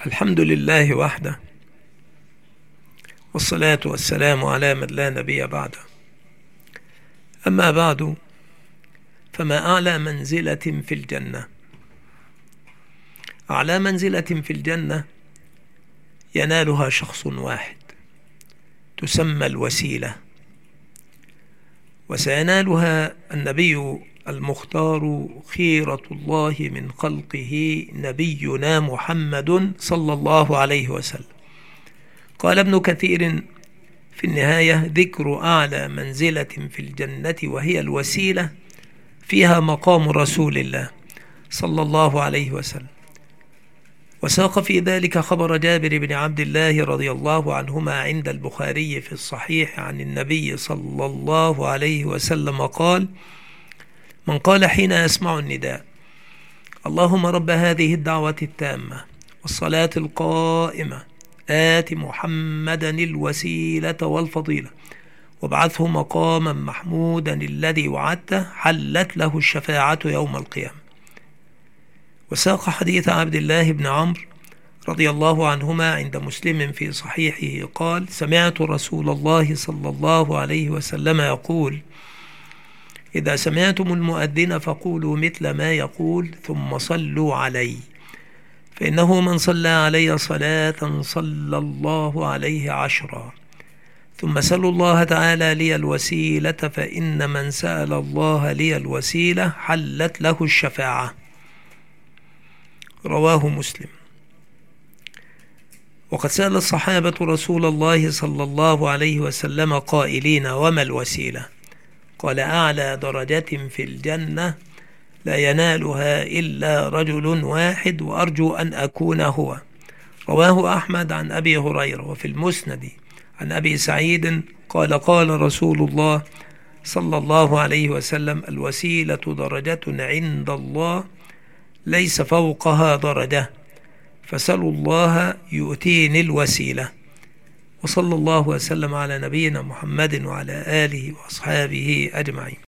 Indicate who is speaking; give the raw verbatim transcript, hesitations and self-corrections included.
Speaker 1: الحمد لله وحده، والصلاة والسلام على من لا نبي بعده. أما بعد، فما أعلى منزلة في الجنة. أعلى منزلة في الجنة ينالها شخص واحد، تسمى الوسيلة، وسينالها النبي المختار خيرة الله من خلقه نبينا محمد صلى الله عليه وسلم. قال ابن كثير في النهاية: ذكر أعلى منزلة في الجنة وهي الوسيلة فيها مقام رسول الله صلى الله عليه وسلم. وساق في ذلك خبر جابر بن عبد الله رضي الله عنهما عند البخاري في الصحيح عن النبي صلى الله عليه وسلم قال: من قال حين يسمع النداء: اللهم رب هذه الدعوة التامة والصلاة القائمة آت محمدا الوسيلة والفضيلة وابعثه مقاما محمودا الذي وعدته، حلت له الشفاعة يوم القيامة. وساق حديث عبد الله بن عمرو رضي الله عنهما عند مسلم في صحيحه قال: سمعت رسول الله صلى الله عليه وسلم يقول: إذا سمعتم المؤذن فقولوا مثل ما يقول ثم صلوا علي، فإنه من صلى علي صلاة صلى الله عليه عشرا، ثم سلوا الله تعالى لي الوسيلة، فإن من سأل الله لي الوسيلة حلت له الشفاعة. رواه مسلم. وقد سأل الصحابة رسول الله صلى الله عليه وسلم قائلين: وما الوسيلة؟ قال: أعلى درجة في الجنة لا ينالها إلا رجل واحد، وأرجو أن أكون هو. رواه أحمد عن أبي هريرة. وفي المسند عن أبي سعيد قال: قال رسول الله صلى الله عليه وسلم: الوسيلة درجة عند الله ليس فوقها درجة، فسلوا الله يؤتيني الوسيلة. وصلى الله وسلم على نبينا محمد وعلى آله وأصحابه أجمعين.